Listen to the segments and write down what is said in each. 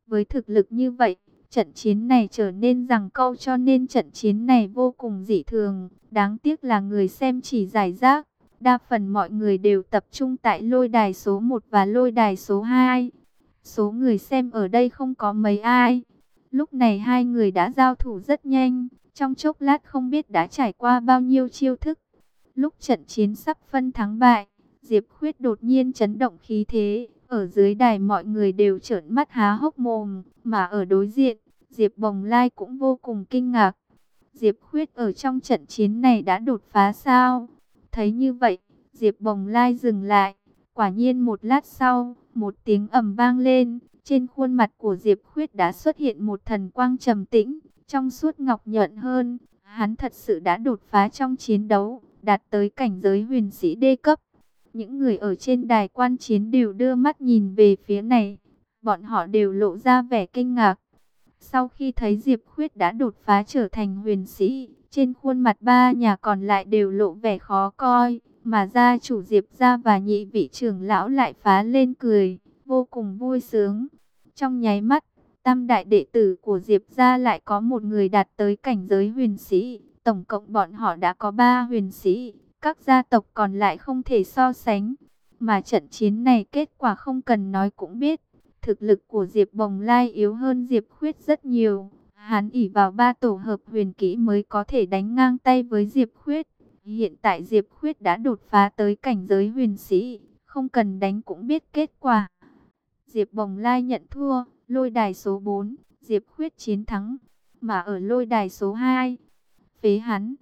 Với thực lực như vậy, trận chiến này trở nên giằng co, cho nên trận chiến này vô cùng dị thường. Đáng tiếc là người xem chỉ rải rác. Đa phần mọi người đều tập trung tại lôi đài số 1 và lôi đài số 2. Số người xem ở đây không có mấy ai. Lúc này hai người đã giao thủ rất nhanh. Trong chốc lát không biết đã trải qua bao nhiêu chiêu thức. Lúc trận chiến sắp phân thắng bại, Diệp Khuyết đột nhiên chấn động khí thế. Ở dưới đài mọi người đều trợn mắt há hốc mồm. Mà ở đối diện, Diệp Bồng Lai cũng vô cùng kinh ngạc. Diệp Khuyết ở trong trận chiến này đã đột phá sao? Thấy như vậy, Diệp Bồng Lai dừng lại. Quả nhiên một lát sau, một tiếng ầm vang lên. Trên khuôn mặt của Diệp Khuyết đã xuất hiện một thần quang trầm tĩnh, trong suốt ngọc nhuận hơn. Hắn thật sự đã đột phá trong chiến đấu, đạt tới cảnh giới huyền sĩ đê cấp. Những người ở trên đài quan chiến đều đưa mắt nhìn về phía này. Bọn họ đều lộ ra vẻ kinh ngạc. Sau khi thấy Diệp Khuyết đã đột phá trở thành huyền sĩ, trên khuôn mặt ba nhà còn lại đều lộ vẻ khó coi. Mà gia chủ Diệp gia và nhị vị trưởng lão lại phá lên cười, vô cùng vui sướng. Trong nháy mắt, tam đại đệ tử của Diệp gia lại có một người đạt tới cảnh giới huyền sĩ. Tổng cộng bọn họ đã có 3 huyền sĩ, các gia tộc còn lại không thể so sánh. Mà trận chiến này kết quả không cần nói cũng biết. Thực lực của Diệp Bồng Lai yếu hơn Diệp Khuyết rất nhiều. Hắn ỷ vào 3 tổ hợp huyền kỹ mới có thể đánh ngang tay với Diệp Khuyết. Hiện tại Diệp Khuyết đã đột phá tới cảnh giới huyền sĩ, không cần đánh cũng biết kết quả. Diệp Bồng Lai nhận thua, lôi đài số 4, Diệp Khuyết chiến thắng. Mà ở lôi đài số 2, phế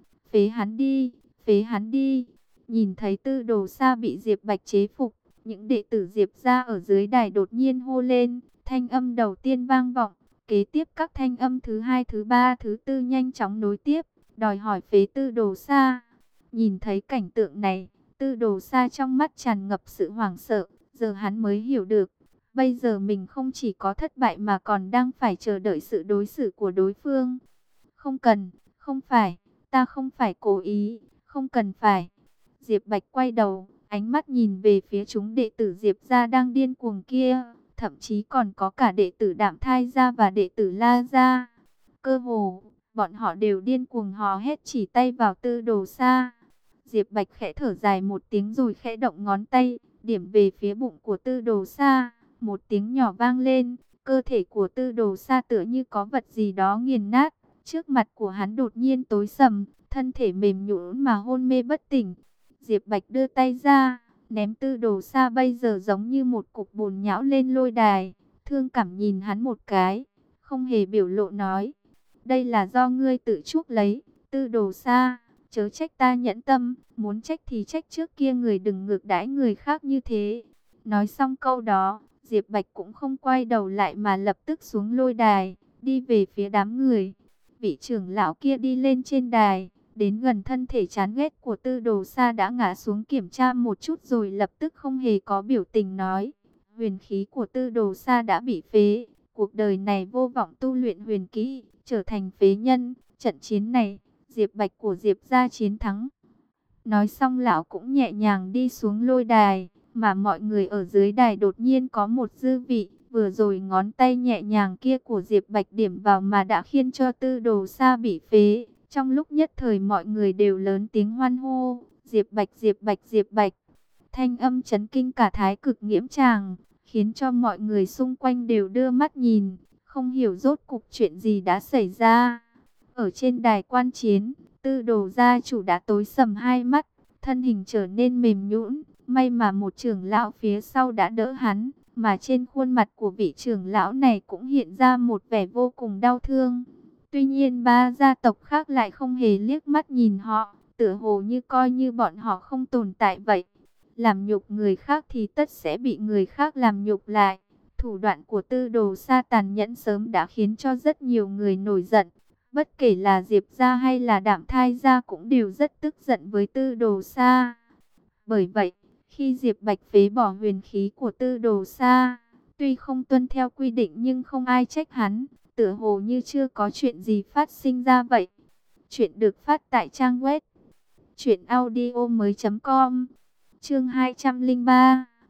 hắn đi, phế hắn đi. Nhìn thấy Tư Đồ Sa bị Diệp Bạch chế phục, những đệ tử Diệp gia ở dưới đài đột nhiên hô lên, thanh âm đầu tiên vang vọng, kế tiếp các thanh âm thứ 2, thứ 3, thứ 4 nhanh chóng nối tiếp, đòi hỏi phế Tư Đồ Sa. Nhìn thấy cảnh tượng này, Tư Đồ Sa trong mắt tràn ngập sự hoảng sợ, giờ hắn mới hiểu được, bây giờ mình không chỉ có thất bại mà còn đang phải chờ đợi sự đối xử của đối phương. Không cần, không phải, ta không phải cố ý, không cần phải. Diệp Bạch quay đầu, ánh mắt nhìn về phía chúng đệ tử Diệp gia đang điên cuồng kia, thậm chí còn có cả đệ tử Đạm Thai gia và đệ tử La gia. Cơ hồ, bọn họ đều điên cuồng hò hét chỉ tay vào Tư Đồ Sa. Diệp Bạch khẽ thở dài một tiếng rồi khẽ động ngón tay, điểm về phía bụng của Tư Đồ Sa. Một tiếng nhỏ vang lên, cơ thể của Tư Đồ Sa tựa như có vật gì đó nghiền nát. Trước mặt của hắn đột nhiên tối sầm, thân thể mềm nhũn mà hôn mê bất tỉnh. Diệp Bạch đưa tay ra, ném Tư Đồ Sa bây giờ giống như một cục bùn nhão lên lôi đài. Thương cảm nhìn hắn một cái, không hề biểu lộ nói: đây là do ngươi tự chuốc lấy, Tư Đồ Sa, chớ trách ta nhẫn tâm, muốn trách thì trách trước kia người đừng ngược đãi người khác như thế. Nói xong câu đó, Diệp Bạch cũng không quay đầu lại mà lập tức xuống lôi đài, đi về phía đám người. Vị trưởng lão kia đi lên trên đài, đến gần thân thể chán ghét của Tư Đồ Sa đã ngã xuống kiểm tra một chút rồi lập tức không hề có biểu tình nói: huyền khí của Tư Đồ Sa đã bị phế, cuộc đời này vô vọng tu luyện huyền kỹ, trở thành phế nhân. Trận chiến này, Diệp Bạch của Diệp gia chiến thắng. Nói xong lão cũng nhẹ nhàng đi xuống lôi đài, mà mọi người ở dưới đài đột nhiên có một dư vị. Vừa rồi ngón tay nhẹ nhàng kia của Diệp Bạch điểm vào mà đã khiến cho Tư Đồ Sa bị phế. Trong lúc nhất thời mọi người đều lớn tiếng hoan hô: Diệp Bạch, Diệp Bạch, Diệp Bạch. Thanh âm chấn kinh cả Thái Cực Nghiễm Tràng, khiến cho mọi người xung quanh đều đưa mắt nhìn, không hiểu rốt cục chuyện gì đã xảy ra. Ở trên đài quan chiến, Tư Đồ gia chủ đã tối sầm hai mắt, thân hình trở nên mềm nhũn. May mà một trưởng lão phía sau đã đỡ hắn, mà trên khuôn mặt của vị trưởng lão này cũng hiện ra một vẻ vô cùng đau thương. Tuy nhiên 3 gia tộc khác lại không hề liếc mắt nhìn họ, tựa hồ như coi như bọn họ không tồn tại vậy. Làm nhục người khác thì tất sẽ bị người khác làm nhục lại. Thủ đoạn của Tư Đồ Sa tàn nhẫn sớm đã khiến cho rất nhiều người nổi giận. Bất kể là Diệp gia hay là Đạm Thai gia cũng đều rất tức giận với Tư Đồ Sa. Bởi vậy, khi Diệp Bạch phế bỏ huyền khí của Tư Đồ Sa, tuy không tuân theo quy định nhưng không ai trách hắn, tựa hồ như chưa có chuyện gì phát sinh ra vậy. Chuyện được phát tại trang web truyệnaudiomoi.com. Chương 203,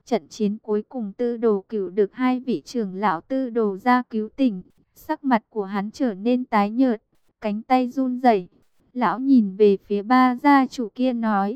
Trận chiến cuối cùng Tư Đồ Cửu được hai vị trưởng lão Tư Đồ gia cứu tỉnh. Sắc mặt của hắn trở nên tái nhợt, cánh tay run rẩy. Lão nhìn về phía ba gia chủ kia nói,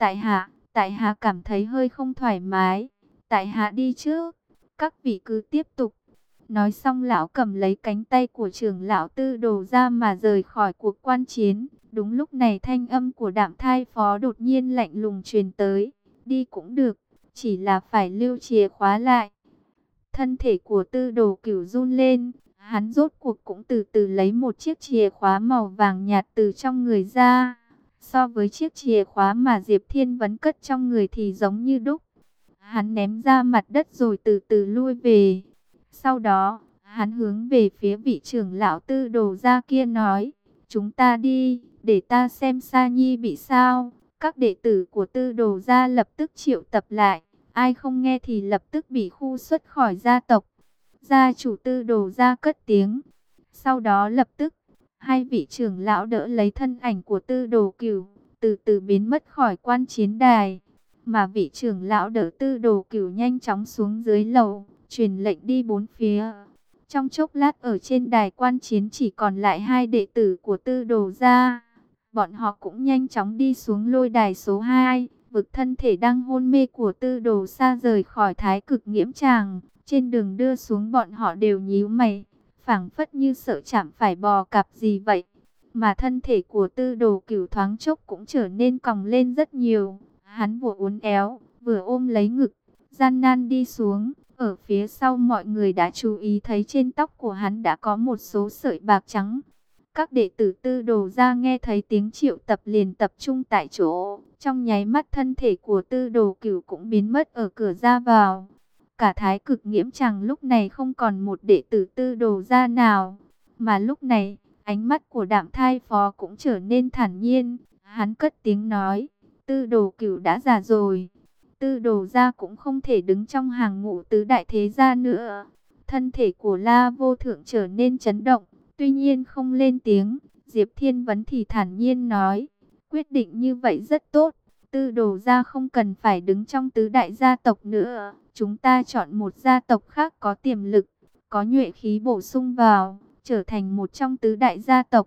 tại hạ cảm thấy hơi không thoải mái, tại hạ đi trước, các vị cứ tiếp tục. Nói xong lão cầm lấy cánh tay của trưởng lão Tư Đồ ra mà rời khỏi cuộc quan chiến. Đúng lúc này thanh âm của Đạm Thai Phó đột nhiên lạnh lùng truyền tới, đi cũng được, chỉ là phải lưu chìa khóa lại. Thân thể của Tư Đồ Cửu run lên, hắn rốt cuộc cũng từ từ lấy một chiếc chìa khóa màu vàng nhạt từ trong người ra. So với chiếc chìa khóa mà Diệp Thiên Vấn cất trong người thì giống như đúc. Hắn ném ra mặt đất rồi từ từ lui về. Sau đó, hắn hướng về phía vị trưởng lão Tư Đồ gia kia nói, chúng ta đi, để ta xem Sa Nhi bị sao. Các đệ tử của Tư Đồ gia lập tức triệu tập lại, ai không nghe thì lập tức bị khu xuất khỏi gia tộc. Gia chủ Tư Đồ gia cất tiếng. Sau đó lập tức, hai vị trưởng lão đỡ lấy thân ảnh của Tư Đồ Cửu, từ từ biến mất khỏi quan chiến đài. Mà vị trưởng lão đỡ Tư Đồ Cửu nhanh chóng xuống dưới lầu, truyền lệnh đi bốn phía. Trong chốc lát ở trên đài quan chiến chỉ còn lại hai đệ tử của Tư Đồ gia. Bọn họ cũng nhanh chóng đi xuống lôi đài số 2, vực thân thể đang hôn mê của Tư Đồ xa rời khỏi Thái Cực Nghiễm Tràng. Trên đường đưa xuống bọn họ đều nhíu mày, phảng phất như sợ chạm phải bò cạp gì vậy. Mà thân thể của Tư Đồ Cửu thoáng chốc cũng trở nên còng lên rất nhiều. Hắn vừa uốn éo, vừa ôm lấy ngực, gian nan đi xuống. Ở phía sau mọi người đã chú ý thấy trên tóc của hắn đã có một số sợi bạc trắng. Các đệ tử Tư Đồ gia nghe thấy tiếng triệu tập liền tập trung tại chỗ. Trong nháy mắt thân thể của Tư Đồ Cửu cũng biến mất ở cửa ra vào. Cả Thái Cực Nghiễm Tràng lúc này không còn một đệ tử Tư Đồ gia nào. Mà lúc này, ánh mắt của Đạm Thai Phó cũng trở nên thản nhiên. Hắn cất tiếng nói, Tư Đồ Cửu đã già rồi. Tư Đồ gia cũng không thể đứng trong hàng ngũ tứ đại thế gia nữa. Thân thể của La Vô Thượng trở nên chấn động, tuy nhiên không lên tiếng. Diệp Thiên Vấn thì thản nhiên nói, quyết định như vậy rất tốt. Tư Đồ gia không cần phải đứng trong tứ đại gia tộc nữa. Chúng ta chọn một gia tộc khác có tiềm lực, có nhuệ khí bổ sung vào, trở thành một trong tứ đại gia tộc.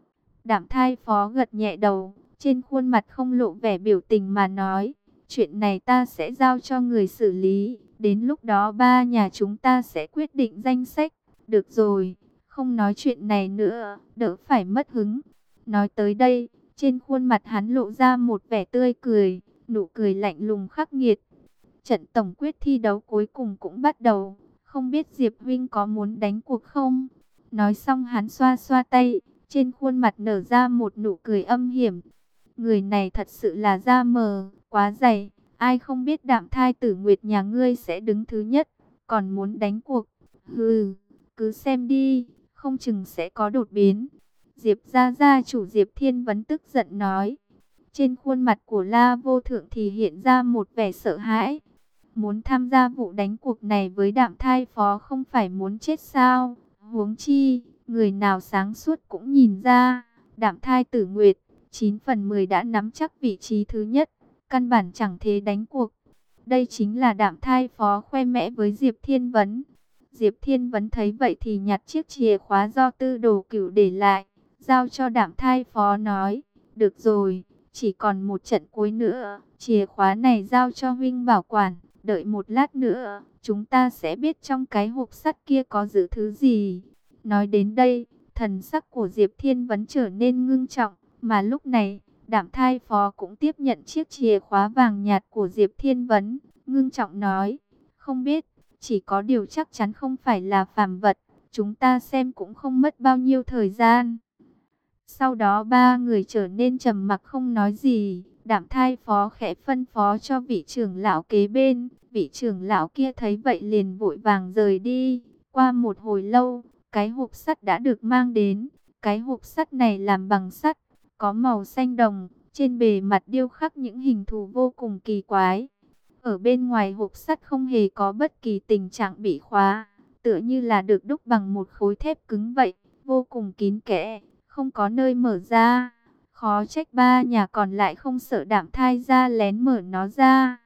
Đạm Thai Phó gật nhẹ đầu, trên khuôn mặt không lộ vẻ biểu tình mà nói, chuyện này ta sẽ giao cho người xử lý. Đến lúc đó ba nhà chúng ta sẽ quyết định danh sách. Được rồi, không nói chuyện này nữa, đỡ phải mất hứng. Nói tới đây, trên khuôn mặt hắn lộ ra một vẻ tươi cười, nụ cười lạnh lùng khắc nghiệt. Trận tổng quyết thi đấu cuối cùng cũng bắt đầu. Không biết Diệp huynh có muốn đánh cuộc không? Nói xong hắn xoa xoa tay, trên khuôn mặt nở ra một nụ cười âm hiểm. Người này thật sự là da mờ, quá dày. Ai không biết Đạm Thai Tử Nguyệt nhà ngươi sẽ đứng thứ nhất, còn muốn đánh cuộc. Hừ, cứ xem đi, không chừng sẽ có đột biến. Diệp gia chủ Diệp Thiên Vấn tức giận nói. Trên khuôn mặt của La Vô Thượng thì hiện ra một vẻ sợ hãi. Muốn tham gia vụ đánh cuộc này với Đạm Thai Phó không phải muốn chết sao? Huống chi, người nào sáng suốt cũng nhìn ra, Đạm Thai Tử Nguyệt 9 phần 10 đã nắm chắc vị trí thứ nhất, căn bản chẳng thế đánh cuộc. Đây chính là Đạm Thai Phó khoe mẽ với Diệp Thiên Vấn. Diệp Thiên Vấn thấy vậy thì nhặt chiếc chìa khóa do Tư Đồ Cửu để lại, giao cho Đạm Thai Phó nói, được rồi, chỉ còn một trận cuối nữa, chìa khóa này giao cho huynh bảo quản. Đợi một lát nữa, chúng ta sẽ biết trong cái hộp sắt kia có giữ thứ gì. Nói đến đây, thần sắc của Diệp Thiên Vấn trở nên ngưng trọng. Mà lúc này, Đạm Thai Phó cũng tiếp nhận chiếc chìa khóa vàng nhạt của Diệp Thiên Vấn. Ngưng trọng nói, không biết, chỉ có điều chắc chắn không phải là phàm vật. Chúng ta xem cũng không mất bao nhiêu thời gian. Sau đó ba người trở nên trầm mặc không nói gì. Đạm Thai Phó khẽ phân phó cho vị trưởng lão kế bên. Vị trưởng lão kia thấy vậy liền vội vàng rời đi. Qua một hồi lâu, cái hộp sắt đã được mang đến. Cái hộp sắt này làm bằng sắt, có màu xanh đồng. Trên bề mặt điêu khắc những hình thù vô cùng kỳ quái. Ở bên ngoài hộp sắt không hề có bất kỳ tình trạng bị khóa. Tựa như là được đúc bằng một khối thép cứng vậy. Vô cùng kín kẽ, không có nơi mở ra. Khó trách ba nhà còn lại không sợ Đạm Thai ra lén mở nó ra.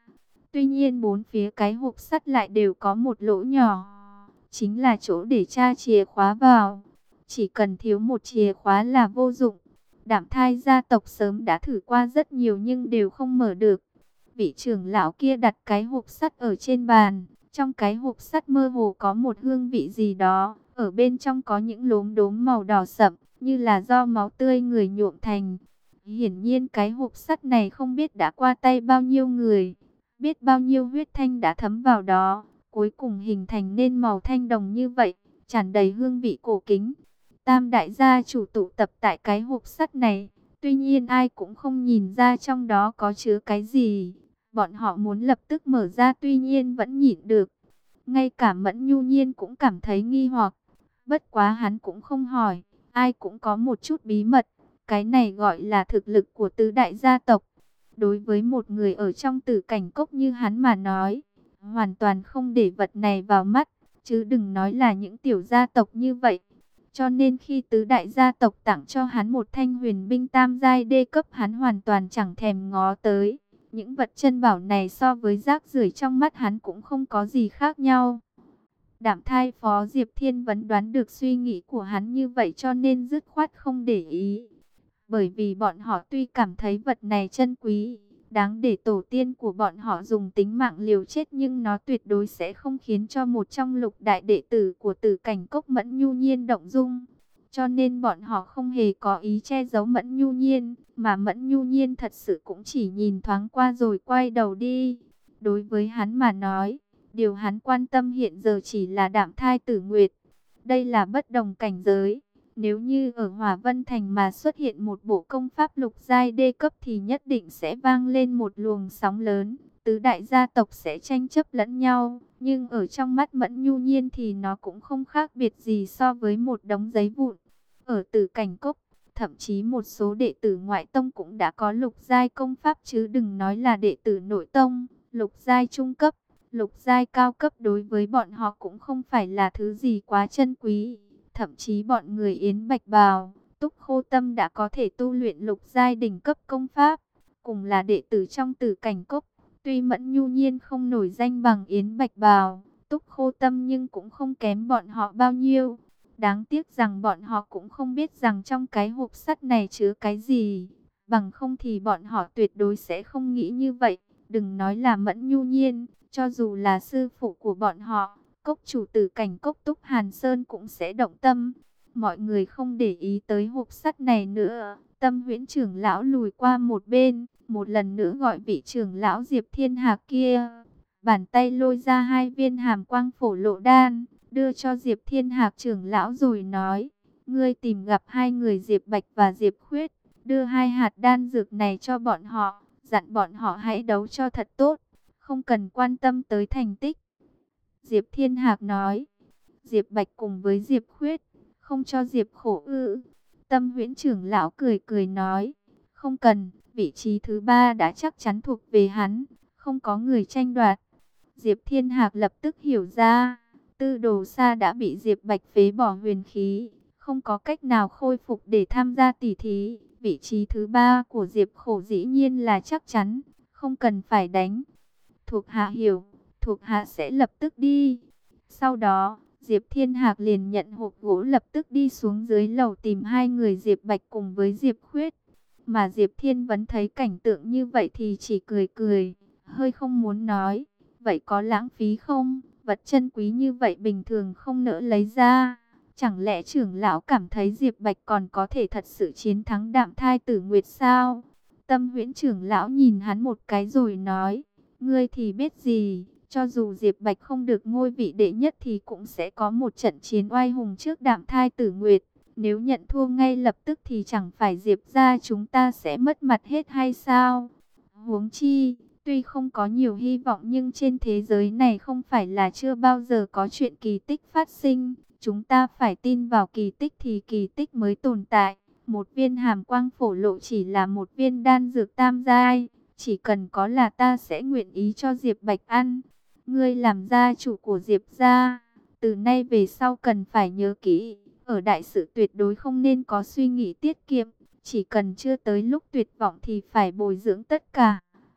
Tuy nhiên bốn phía cái hộp sắt lại đều có một lỗ nhỏ, chính là chỗ để tra chìa khóa vào. Chỉ cần thiếu một chìa khóa là vô dụng. Đạm Thai gia tộc sớm đã thử qua rất nhiều nhưng đều không mở được. Vị trưởng lão kia đặt cái hộp sắt ở trên bàn. Trong cái hộp sắt mơ hồ có một hương vị gì đó. Ở bên trong có những lốm đốm màu đỏ sậm, như là do máu tươi người nhuộm thành. Hiển nhiên cái hộp sắt này không biết đã qua tay bao nhiêu người, biết bao nhiêu huyết thanh đã thấm vào đó, cuối cùng hình thành nên màu thanh đồng như vậy, tràn đầy hương vị cổ kính. Tam đại gia chủ tụ tập tại cái hộp sắt này, tuy nhiên ai cũng không nhìn ra trong đó có chứa cái gì. Bọn họ muốn lập tức mở ra tuy nhiên vẫn nhịn được. Ngay cả Mẫn Nhu Nhiên cũng cảm thấy nghi hoặc. Bất quá hắn cũng không hỏi, ai cũng có một chút bí mật. Cái này gọi là thực lực của tứ đại gia tộc. Đối với một người ở trong tử cảnh cốc như hắn mà nói, hoàn toàn không để vật này vào mắt, chứ đừng nói là những tiểu gia tộc như vậy. Cho nên khi tứ đại gia tộc tặng cho hắn một thanh huyền binh tam giai đê cấp, hắn hoàn toàn chẳng thèm ngó tới. Những vật chân bảo này so với rác rưởi trong mắt hắn cũng không có gì khác nhau. Đạm Thai Phó Diệp Thiên vẫn đoán được suy nghĩ của hắn như vậy cho nên dứt khoát không để ý. Bởi vì bọn họ tuy cảm thấy vật này chân quý, đáng để tổ tiên của bọn họ dùng tính mạng liều chết, nhưng nó tuyệt đối sẽ không khiến cho một trong lục đại đệ tử của Tử Cảnh Cốc Mẫn Nhu Nhiên động dung. Cho nên bọn họ không hề có ý che giấu Mẫn Nhu Nhiên, mà Mẫn Nhu Nhiên thật sự cũng chỉ nhìn thoáng qua rồi quay đầu đi. Đối với hắn mà nói, điều hắn quan tâm hiện giờ chỉ là Đạm Thai Tử Nguyệt. Đây là bất đồng cảnh giới. Nếu như ở Hỏa Vân Thành mà xuất hiện một bộ công pháp lục giai đê cấp thì nhất định sẽ vang lên một luồng sóng lớn. Tứ đại gia tộc sẽ tranh chấp lẫn nhau. Nhưng ở trong mắt Mẫn Nhu Nhiên thì nó cũng không khác biệt gì so với một đống giấy vụn. Ở Tử Cảnh Cốc, thậm chí một số đệ tử ngoại tông cũng đã có lục giai công pháp, chứ đừng nói là đệ tử nội tông. Lục giai trung cấp, lục giai cao cấp đối với bọn họ cũng không phải là thứ gì quá chân quý. Thậm chí bọn người Yến Bạch Bào, Túc Khô Tâm đã có thể tu luyện lục giai đỉnh cấp công pháp, cùng là đệ tử trong Tử Cảnh Cốc. Tuy Mẫn Nhu Nhiên không nổi danh bằng Yến Bạch Bào, Túc Khô Tâm nhưng cũng không kém bọn họ bao nhiêu. Đáng tiếc rằng bọn họ cũng không biết rằng trong cái hộp sắt này chứa cái gì. Bằng không thì bọn họ tuyệt đối sẽ không nghĩ như vậy. Đừng nói là Mẫn Nhu Nhiên, cho dù là sư phụ của bọn họ, Cốc chủ Tử Cảnh Cốc Túc Hàn Sơn cũng sẽ động tâm. Mọi người không để ý tới hộp sắt này nữa. Tâm Huyễn trưởng lão lùi qua một bên, một lần nữa gọi vị trưởng lão Diệp Thiên Hạc kia. Bàn tay lôi ra 2 viên hàm quang phổ lộ đan, đưa cho Diệp Thiên Hạc trưởng lão rồi nói: ngươi tìm gặp 2 người Diệp Bạch và Diệp Khuyết, đưa 2 hạt đan dược này cho bọn họ, dặn bọn họ hãy đấu cho thật tốt, không cần quan tâm tới thành tích. Diệp Thiên Hạc nói: Diệp Bạch cùng với Diệp Khuyết, không cho Diệp khổ ư? Tâm Huyễn trưởng lão cười cười nói: không cần, vị trí thứ 3 đã chắc chắn thuộc về hắn, không có người tranh đoạt. Diệp Thiên Hạc lập tức hiểu ra, Tư Đồ Sa đã bị Diệp Bạch phế bỏ huyền khí, không có cách nào khôi phục để tham gia tỷ thí. Vị trí thứ 3 của Diệp khổ dĩ nhiên là chắc chắn, không cần phải đánh. Thuộc hạ hiểu, thuộc hạ sẽ lập tức đi. Sau đó, Diệp Thiên Hạc liền nhận hộp gỗ, lập tức đi xuống dưới lầu tìm 2 người Diệp Bạch cùng với Diệp Khuyết. Mà Diệp Thiên vẫn thấy cảnh tượng như vậy thì chỉ cười cười, hơi không muốn nói. Vậy có lãng phí không? Vật chân quý như vậy bình thường không nỡ lấy ra. Chẳng lẽ trưởng lão cảm thấy Diệp Bạch còn có thể thật sự chiến thắng Đạm Thai Tử Nguyệt sao? Tâm Huyễn trưởng lão nhìn hắn một cái rồi nói: ngươi thì biết gì, cho dù Diệp Bạch không được ngôi vị đệ nhất thì cũng sẽ có một trận chiến oai hùng trước Đạm Thai Tử Nguyệt. Nếu nhận thua ngay lập tức thì chẳng phải Diệp gia chúng ta sẽ mất mặt hết hay sao? Huống chi, tuy không có nhiều hy vọng nhưng trên thế giới này không phải là chưa bao giờ có chuyện kỳ tích phát sinh. Chúng ta phải tin vào kỳ tích thì kỳ tích mới tồn tại. Một viên hàm quang phổ lộ chỉ là một viên đan dược tam giai. Chỉ cần có là ta sẽ nguyện ý cho Diệp Bạch ăn. Ngươi làm gia chủ của Diệp gia, từ nay về sau cần phải nhớ kỹ. Ở đại sự tuyệt đối không nên có suy nghĩ tiết kiệm. Chỉ cần chưa tới lúc tuyệt vọng thì phải bồi dưỡng tất cả.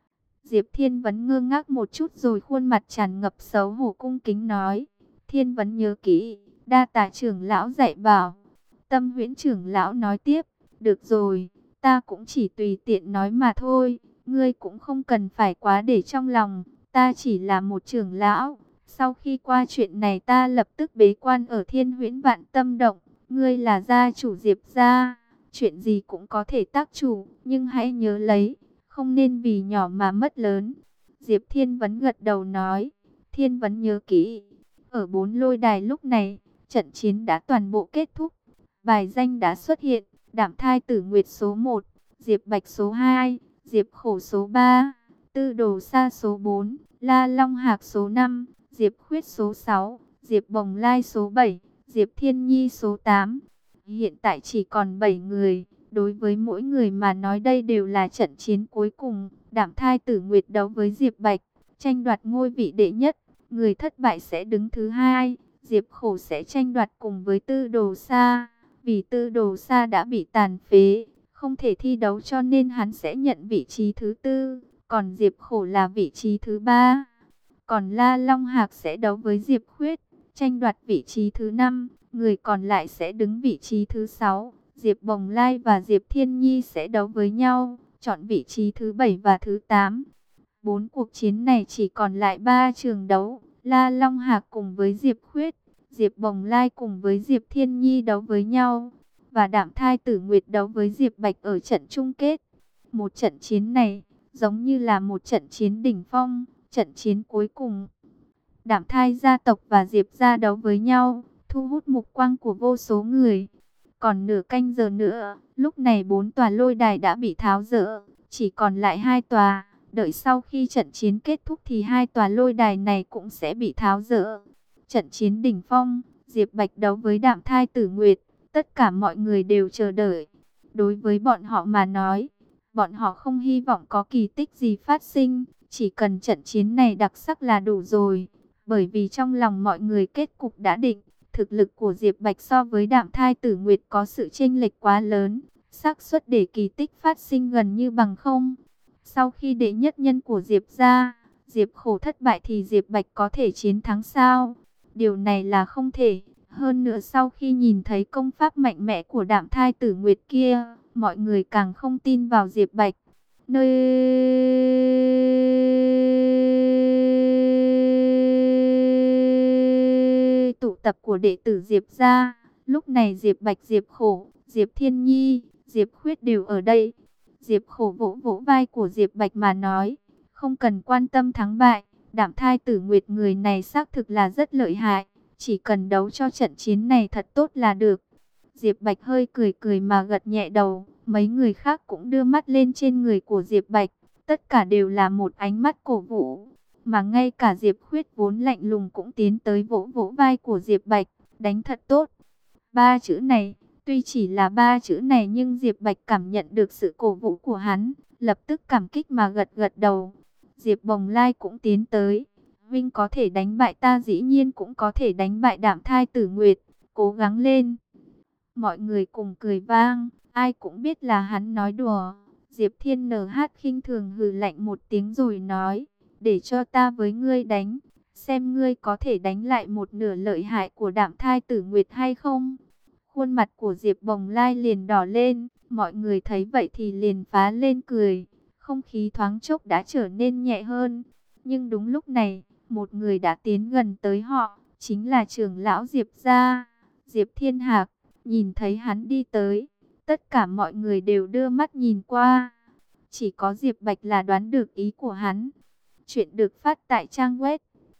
Diệp Thiên Vấn ngơ ngác một chút rồi khuôn mặt tràn ngập xấu hổ cung kính nói. Thiên Vấn nhớ kỹ, đa tạ trưởng lão dạy bảo. Tâm Huyễn trưởng lão nói tiếp, được rồi, ta cũng chỉ tùy tiện nói mà thôi, ngươi cũng không cần phải quá để trong lòng, ta chỉ là một trưởng lão. Sau khi qua chuyện này ta lập tức bế quan ở Thiên Huyễn Vạn Tâm Động, ngươi là gia chủ Diệp gia, chuyện gì cũng có thể tác chủ, nhưng hãy nhớ lấy, không nên vì nhỏ mà mất lớn. Diệp Thiên Vấn gật đầu nói, Thiên Vấn nhớ kỹ. Ở 4 lôi đài lúc này, trận chiến đã toàn bộ kết thúc. Bài danh đã xuất hiện, Đạm Thai Tử Nguyệt số 1, Diệp Bạch số 2, Diệp Khổ số 3, Tư Đồ Sa số 4, La Long Hạc số 5, Diệp Khuyết số 6, Diệp Bồng Lai số 7, Diệp Thiên Nhi số 8. Hiện tại chỉ còn 7 người, đối với mỗi người mà nói đây đều là trận chiến cuối cùng. Đạm Thai Tử Nguyệt đấu với Diệp Bạch, tranh đoạt ngôi vị đệ nhất, người thất bại sẽ đứng thứ hai. Diệp Khổ sẽ tranh đoạt cùng với Tư Đồ Sa. Vì Tư Đồ Sa đã bị tàn phế, không thể thi đấu cho nên hắn sẽ nhận vị trí thứ tư, còn Diệp Khổ là vị trí thứ ba. Còn La Long Hạc sẽ đấu với Diệp Khuyết, tranh đoạt vị trí thứ 5, người còn lại sẽ đứng vị trí thứ 6. Diệp Bồng Lai và Diệp Thiên Nhi sẽ đấu với nhau, chọn vị trí thứ 7 và thứ 8. 4 cuộc chiến này chỉ còn lại 3 trường đấu, La Long Hạc cùng với Diệp Khuyết, Diệp Bồng Lai cùng với Diệp Thiên Nhi đấu với nhau, và Đạm Thai Tử Nguyệt đấu với Diệp Bạch ở trận chung kết. Một trận chiến này giống như là một trận chiến đỉnh phong, trận chiến cuối cùng. Đạm Thai gia tộc và Diệp gia đấu với nhau, thu hút mục quang của vô số người. Còn nửa canh giờ nữa, lúc này 4 tòa lôi đài đã bị tháo dỡ, chỉ còn lại 2 tòa. Đợi sau khi trận chiến kết thúc thì 2 tòa lôi đài này cũng sẽ bị tháo dỡ. Trận chiến đỉnh phong, Diệp Bạch đấu với Đạm Thai Tử Nguyệt, tất cả mọi người đều chờ đợi. Đối với bọn họ mà nói, bọn họ không hy vọng có kỳ tích gì phát sinh, chỉ cần trận chiến này đặc sắc là đủ rồi. Bởi vì trong lòng mọi người kết cục đã định, thực lực của Diệp Bạch so với Đạm Thai Tử Nguyệt có sự chênh lệch quá lớn, xác suất để kỳ tích phát sinh gần như bằng không. Sau khi đệ nhất nhân của Diệp gia, Diệp Khổ thất bại thì Diệp Bạch có thể chiến thắng sao? Điều này là không thể. Hơn nữa sau khi nhìn thấy công pháp mạnh mẽ của Đạm Thai Tử Nguyệt kia, mọi người càng không tin vào Diệp Bạch. Nơi tụ tập của đệ tử Diệp gia, lúc này Diệp Bạch, Diệp Khổ, Diệp Thiên Nhi, Diệp Khuyết đều ở đây. Diệp Khổ vỗ vỗ vai của Diệp Bạch mà nói, không cần quan tâm thắng bại, Đạm Thai Tử Nguyệt người này xác thực là rất lợi hại, chỉ cần đấu cho trận chiến này thật tốt là được. Diệp Bạch hơi cười cười mà gật nhẹ đầu, mấy người khác cũng đưa mắt lên trên người của Diệp Bạch, tất cả đều là một ánh mắt cổ vũ. Mà ngay cả Diệp Khuyết vốn lạnh lùng cũng tiến tới vỗ vỗ vai của Diệp Bạch, đánh thật tốt. Ba chữ này, tuy chỉ là ba chữ này nhưng Diệp Bạch cảm nhận được sự cổ vũ của hắn, lập tức cảm kích mà gật gật đầu. Diệp Bồng Lai cũng tiến tới, Vinh có thể đánh bại ta dĩ nhiên cũng có thể đánh bại Đạm Thai Tử Nguyệt, cố gắng lên. Mọi người cùng cười vang, ai cũng biết là hắn nói đùa. Diệp Thiên NH khinh thường hừ lạnh một tiếng rồi nói, để cho ta với ngươi đánh, xem ngươi có thể đánh lại một nửa lợi hại của Đạm Thai Tử Nguyệt hay không. Khuôn mặt của Diệp Bồng Lai liền đỏ lên, mọi người thấy vậy thì liền phá lên cười. Không khí thoáng chốc đã trở nên nhẹ hơn. Nhưng đúng lúc này, một người đã tiến gần tới họ, chính là trưởng lão Diệp gia, Diệp Thiên Hạc. Nhìn thấy hắn đi tới, tất cả mọi người đều đưa mắt nhìn qua. Chỉ có Diệp Bạch là đoán được ý của hắn. Chuyện được phát tại trang web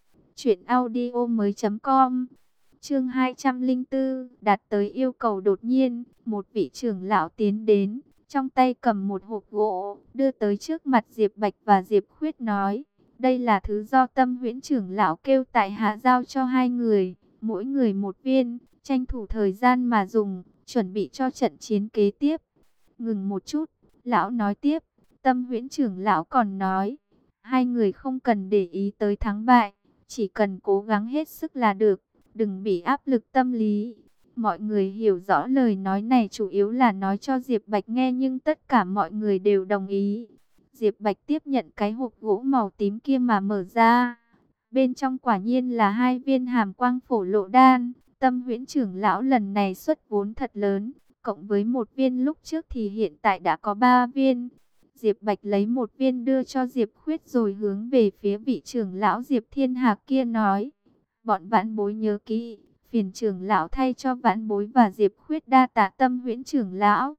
truyệnaudiomoi.com. Chương 204, đạt tới yêu cầu đột nhiên, một vị trưởng lão tiến đến, trong tay cầm một hộp gỗ, đưa tới trước mặt Diệp Bạch và Diệp Khuyết nói, đây là thứ do Tâm Huyễn trưởng lão kêu tại hạ giao cho hai người, mỗi người một viên, tranh thủ thời gian mà dùng, chuẩn bị cho trận chiến kế tiếp. Ngừng một chút, lão nói tiếp, Tâm Huyễn trưởng lão còn nói, hai người không cần để ý tới thắng bại, chỉ cần cố gắng hết sức là được, đừng bị áp lực tâm lý. Mọi người hiểu rõ lời nói này chủ yếu là nói cho Diệp Bạch nghe nhưng tất cả mọi người đều đồng ý. Diệp Bạch tiếp nhận cái hộp gỗ màu tím kia mà mở ra. Bên trong quả nhiên là 2 viên hàm quang phổ lộ đan. Tâm Huyễn trưởng lão lần này xuất vốn thật lớn, cộng với 1 viên lúc trước thì hiện tại đã có 3 viên. Diệp Bạch lấy 1 viên đưa cho Diệp Khuyết rồi hướng về phía vị trưởng lão Diệp Thiên Hạc kia nói: bọn vãn bối nhớ kỹ, phiền trưởng lão thay cho vãn bối và Diệp Khuyết đa tạ Tâm Huyễn trưởng lão.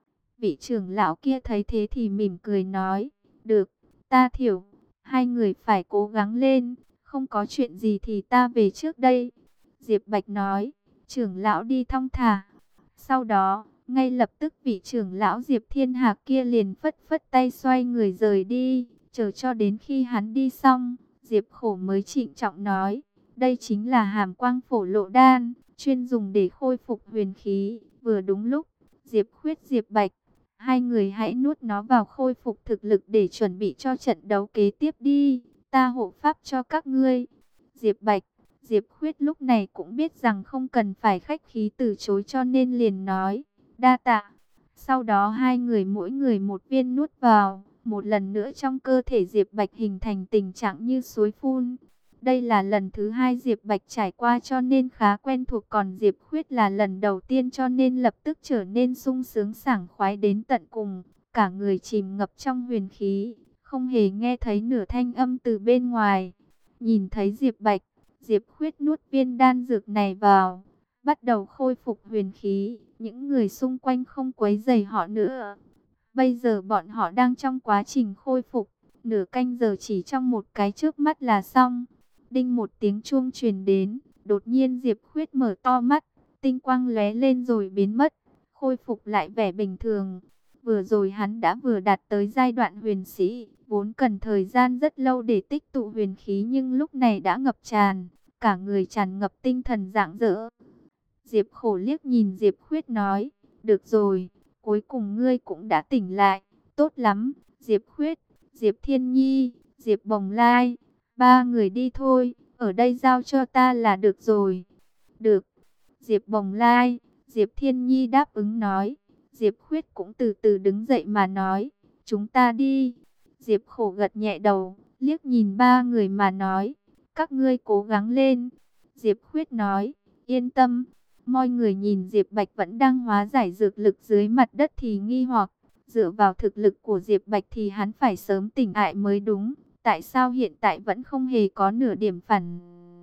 Vị trưởng lão kia thấy thế thì mỉm cười nói: được, ta hiểu, hai người phải cố gắng lên, không có chuyện gì thì ta về trước đây. Diệp Bạch nói: trưởng lão đi thong thả. Sau đó, ngay lập tức vị trưởng lão Diệp Thiên Hạc kia liền phất phất tay xoay người rời đi. Chờ cho đến khi hắn đi xong, Diệp Khổ mới trịnh trọng nói: đây chính là hàm quang phổ lộ đan, chuyên dùng để khôi phục huyền khí. Vừa đúng lúc, Diệp Khuyết Diệp Bạch, hai người hãy nuốt nó vào khôi phục thực lực để chuẩn bị cho trận đấu kế tiếp đi. Ta hộ pháp cho các ngươi. Diệp Bạch, Diệp Khuyết lúc này cũng biết rằng không cần phải khách khí từ chối cho nên liền nói: đa tạ. Sau đó hai người mỗi người 1 viên nuốt vào. Một lần nữa trong cơ thể Diệp Bạch hình thành tình trạng như suối phun. Đây là lần thứ 2 Diệp Bạch trải qua cho nên khá quen thuộc, còn Diệp Khuyết là lần đầu tiên cho nên lập tức trở nên sung sướng sảng khoái đến tận cùng. Cả người chìm ngập trong huyền khí, không hề nghe thấy nửa thanh âm từ bên ngoài. Nhìn thấy Diệp Bạch, Diệp Khuyết nuốt viên đan dược này vào, bắt đầu khôi phục huyền khí. Những người xung quanh không quấy rầy họ nữa. Bây giờ bọn họ đang trong quá trình khôi phục, nửa canh giờ chỉ trong một cái chớp mắt là xong. Đinh một tiếng chuông truyền đến, đột nhiên Diệp Khuyết mở to mắt, tinh quang lóe lên rồi biến mất, khôi phục lại vẻ bình thường. Vừa rồi hắn đã vừa đạt tới giai đoạn huyền sĩ, vốn cần thời gian rất lâu để tích tụ huyền khí nhưng lúc này đã ngập tràn, cả người tràn ngập tinh thần rạng rỡ. Diệp Khổ liếc nhìn Diệp Khuyết nói: được rồi, cuối cùng ngươi cũng đã tỉnh lại, tốt lắm. Diệp Khuyết, Diệp Thiên Nhi, Diệp Bồng Lai, 3 người đi thôi, ở đây giao cho ta là được rồi. Được. Diệp Bồng Lai, Diệp Thiên Nhi đáp ứng nói. Diệp Khuyết cũng từ từ đứng dậy mà nói: chúng ta đi. Diệp Khổ gật nhẹ đầu, liếc nhìn 3 người mà nói: các ngươi cố gắng lên. Diệp Khuyết nói: yên tâm. Mọi người nhìn Diệp Bạch vẫn đang hóa giải dược lực dưới mặt đất thì nghi hoặc. Dựa vào thực lực của Diệp Bạch thì hắn phải sớm tỉnh lại mới đúng. Tại sao hiện tại vẫn không hề có nửa điểm phản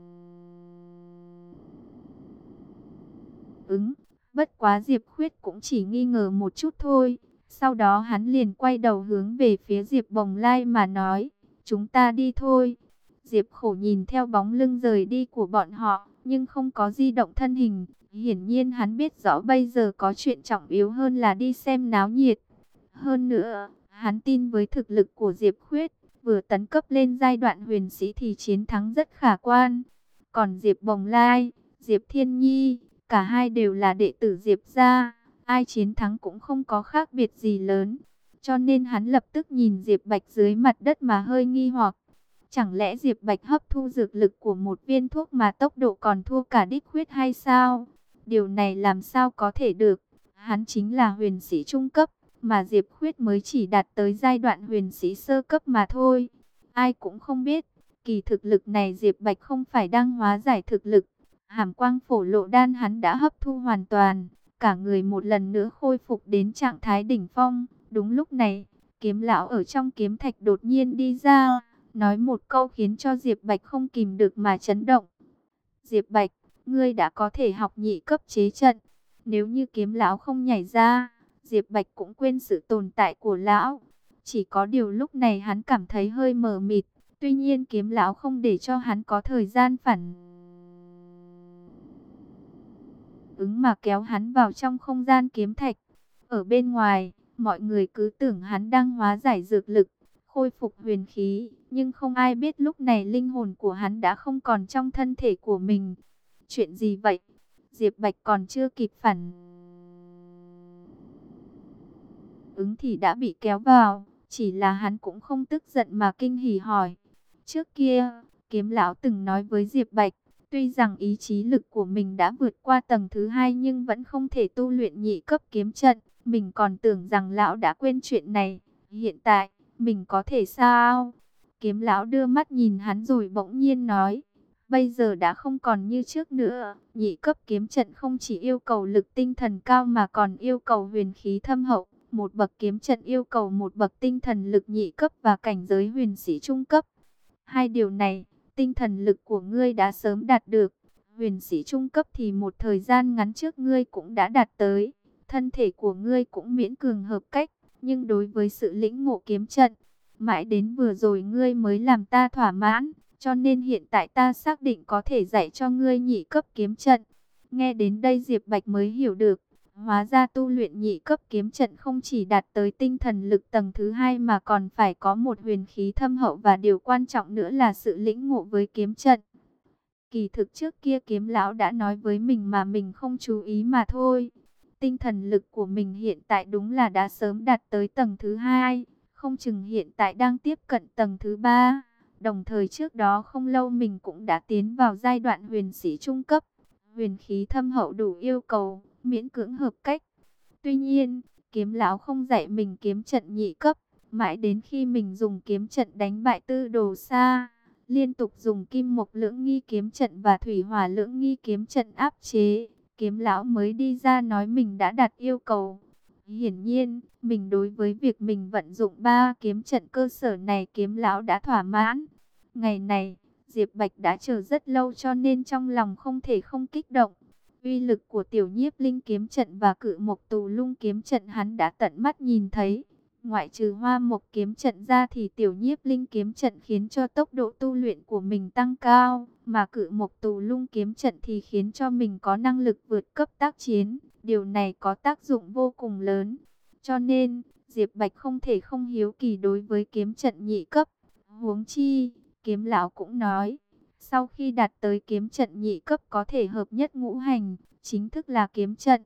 ứng? Bất quá Diệp Khuyết cũng chỉ nghi ngờ một chút thôi. Sau đó hắn liền quay đầu hướng về phía Diệp Bồng Lai mà nói: chúng ta đi thôi. Diệp Khổ nhìn theo bóng lưng rời đi của bọn họ, nhưng không có di động thân hình. Hiển nhiên hắn biết rõ bây giờ có chuyện trọng yếu hơn là đi xem náo nhiệt. Hơn nữa, hắn tin với thực lực của Diệp Khuyết, vừa tấn cấp lên giai đoạn huyền sĩ thì chiến thắng rất khả quan. Còn Diệp Bồng Lai, Diệp Thiên Nhi, cả hai đều là đệ tử Diệp gia, ai chiến thắng cũng không có khác biệt gì lớn. Cho nên hắn lập tức nhìn Diệp Bạch dưới mặt đất mà hơi nghi hoặc. Chẳng lẽ Diệp Bạch hấp thu dược lực của 1 viên thuốc mà tốc độ còn thua cả Đích Khuyết hay sao? Điều này làm sao có thể được? Hắn chính là huyền sĩ trung cấp, mà Diệp Khuyết mới chỉ đạt tới giai đoạn huyền sĩ sơ cấp mà thôi. Ai cũng không biết, kỳ thực lực này Diệp Bạch không phải đang hóa giải thực lực. Hàm quang phổ lộ đan hắn đã hấp thu hoàn toàn, cả người một lần nữa khôi phục đến trạng thái đỉnh phong. Đúng lúc này, kiếm lão ở trong kiếm thạch đột nhiên đi ra, nói một câu khiến cho Diệp Bạch không kìm được mà chấn động. Diệp Bạch, ngươi đã có thể học nhị cấp chế trận. Nếu như kiếm lão không nhảy ra, Diệp Bạch cũng quên sự tồn tại của lão. Chỉ có điều lúc này hắn cảm thấy hơi mờ mịt. Tuy nhiên kiếm lão không để cho hắn có thời gian phản ứng mà kéo hắn vào trong không gian kiếm thạch. Ở bên ngoài, mọi người cứ tưởng hắn đang hóa giải dược lực, khôi phục huyền khí. Nhưng không ai biết lúc này linh hồn của hắn đã không còn trong thân thể của mình. Chuyện gì vậy? Diệp Bạch còn chưa kịp phản ứng thì đã bị kéo vào. Chỉ là hắn cũng không tức giận mà kinh hỉ hỏi. Trước kia, kiếm lão từng nói với Diệp Bạch, tuy rằng ý chí lực của mình đã vượt qua tầng thứ 2 nhưng vẫn không thể tu luyện nhị cấp kiếm trận. Mình còn tưởng rằng lão đã quên chuyện này. Hiện tại, Mình có thể sao? Kiếm lão đưa mắt nhìn hắn rồi bỗng nhiên nói. Bây giờ đã không còn như trước nữa. Nhị cấp kiếm trận không chỉ yêu cầu lực tinh thần cao mà còn yêu cầu huyền khí thâm hậu. Một bậc kiếm trận yêu cầu một bậc tinh thần lực nhị cấp và cảnh giới huyền sĩ trung cấp. Hai điều này, tinh thần lực của ngươi đã sớm đạt được. Huyền sĩ trung cấp thì một thời gian ngắn trước ngươi cũng đã đạt tới. Thân thể của ngươi cũng miễn cường hợp cách. Nhưng đối với sự lĩnh ngộ kiếm trận, mãi đến vừa rồi ngươi mới làm ta thỏa mãn. Cho nên hiện tại ta xác định có thể dạy cho ngươi nhị cấp kiếm trận. Nghe đến đây Diệp Bạch mới hiểu được. Hóa ra tu luyện nhị cấp kiếm trận không chỉ đạt tới tinh thần lực tầng thứ hai mà còn phải có một huyền khí thâm hậu và điều quan trọng nữa là sự lĩnh ngộ với kiếm trận. Kỳ thực trước kia kiếm lão đã nói với mình mà mình không chú ý mà thôi. Tinh thần lực của mình hiện tại đúng là đã sớm đạt tới tầng thứ hai, không chừng hiện tại đang tiếp cận tầng thứ ba. Đồng thời trước đó không lâu mình cũng đã tiến vào giai đoạn huyền sĩ trung cấp. Huyền khí thâm hậu đủ yêu cầu, miễn cưỡng hợp cách. Tuy nhiên, kiếm lão không dạy mình kiếm trận nhị cấp, mãi đến khi mình dùng kiếm trận đánh bại Tư Đồ Sa, liên tục dùng kim mộc lưỡng nghi kiếm trận và thủy hỏa lưỡng nghi kiếm trận áp chế, kiếm lão mới đi ra nói mình đã đạt yêu cầu. Hiển nhiên, mình đối với việc mình vận dụng 3 kiếm trận cơ sở này kiếm lão đã thỏa mãn. Ngày này, Diệp Bạch đã chờ rất lâu cho nên trong lòng không thể không kích động. Uy lực của tiểu nhiếp linh kiếm trận và cự mộc tù lung kiếm trận hắn đã tận mắt nhìn thấy. Ngoại trừ hoa mộc kiếm trận ra thì tiểu nhiếp linh kiếm trận khiến cho tốc độ tu luyện của mình tăng cao. Mà cự mộc tù lung kiếm trận thì khiến cho mình có năng lực vượt cấp tác chiến. Điều này có tác dụng vô cùng lớn. Cho nên, Diệp Bạch không thể không hiếu kỳ đối với kiếm trận nhị cấp. Huống chi, kiếm lão cũng nói. Sau khi đạt tới kiếm trận nhị cấp có thể hợp nhất ngũ hành, chính thức là kiếm trận.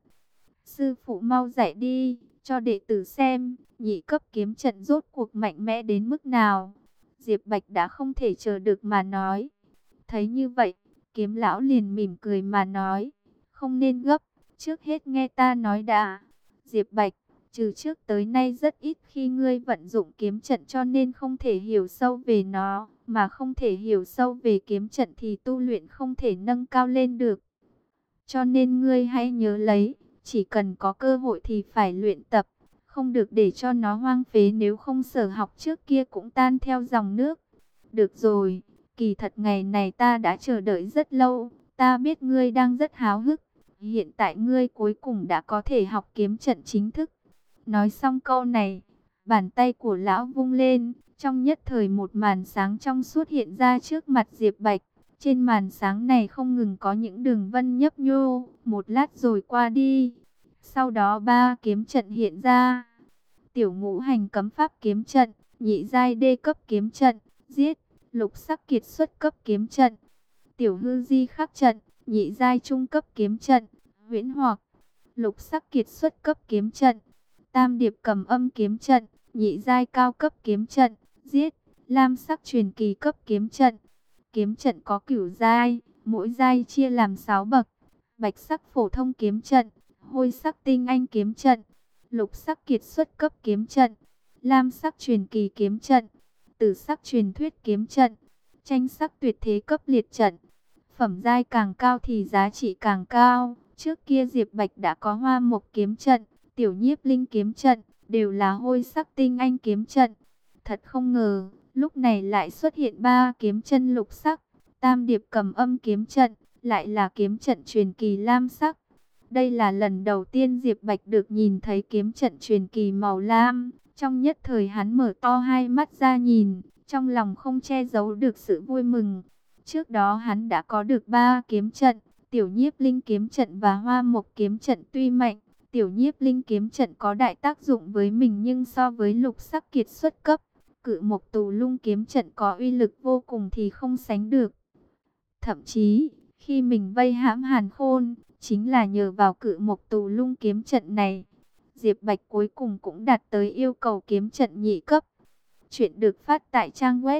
Sư phụ mau dạy đi, cho đệ tử xem, nhị cấp kiếm trận rốt cuộc mạnh mẽ đến mức nào. Diệp Bạch đã không thể chờ được mà nói. Thấy như vậy, kiếm lão liền mỉm cười mà nói, không nên gấp, trước hết nghe ta nói đã. Diệp Bạch, từ trước tới nay rất ít khi ngươi vận dụng kiếm trận cho nên không thể hiểu sâu về nó, mà không thể hiểu sâu về kiếm trận thì tu luyện không thể nâng cao lên được. Cho nên ngươi hãy nhớ lấy, chỉ cần có cơ hội thì phải luyện tập, không được để cho nó hoang phế, nếu không sở học trước kia cũng tan theo dòng nước. Được rồi, kỳ thật ngày này ta đã chờ đợi rất lâu, ta biết ngươi đang rất háo hức. Hiện tại ngươi cuối cùng đã có thể học kiếm trận chính thức. Nói xong câu này, bàn tay của lão vung lên, trong nhất thời một màn sáng trong suốt hiện ra trước mặt Diệp Bạch. Trên màn sáng này không ngừng có những đường vân nhấp nhô, một lát rồi qua đi. Sau đó 3 kiếm trận hiện ra. Tiểu ngũ hành cấm pháp kiếm trận, nhị giai đê cấp kiếm trận, giết, lục sắc kiệt xuất cấp kiếm trận. Tiểu hư di khắc trận, nhị giai trung cấp kiếm trận, huyễn hoặc, lục sắc kiệt xuất cấp kiếm trận. Tam điệp cầm âm kiếm trận, nhị giai cao cấp kiếm trận, giết, lam sắc truyền kỳ cấp kiếm trận. Kiếm trận có cửu giai, mỗi giai chia làm 6 bậc. Bạch sắc phổ thông kiếm trận, hôi sắc tinh anh kiếm trận, lục sắc kiệt xuất cấp kiếm trận, lam sắc truyền kỳ kiếm trận, tử sắc truyền thuyết kiếm trận, tranh sắc tuyệt thế cấp liệt trận. Phẩm giai càng cao thì giá trị càng cao. Trước kia Diệp Bạch đã có hoa mộc kiếm trận, tiểu nhiếp linh kiếm trận, đều là hôi sắc tinh anh kiếm trận. Thật không ngờ, lúc này lại xuất hiện 3 kiếm chân lục sắc, tam điệp cầm âm kiếm trận, lại là kiếm trận truyền kỳ lam sắc. Đây là lần đầu tiên Diệp Bạch được nhìn thấy kiếm trận truyền kỳ màu lam. Trong nhất thời hắn mở to hai mắt ra nhìn, trong lòng không che giấu được sự vui mừng. Trước đó hắn đã có được 3 kiếm trận, tiểu nhiếp linh kiếm trận và hoa mộc kiếm trận tuy mạnh. Tiểu nhiếp linh kiếm trận có đại tác dụng với mình nhưng so với lục sắc kiệt xuất cấp, cự mộc tù lung kiếm trận có uy lực vô cùng thì không sánh được. Thậm chí, khi mình vây hãm Hàn Khôn, chính là nhờ vào cự mộc tù lung kiếm trận này. Diệp Bạch cuối cùng cũng đạt tới yêu cầu kiếm trận nhị cấp. Chuyện được phát tại trang web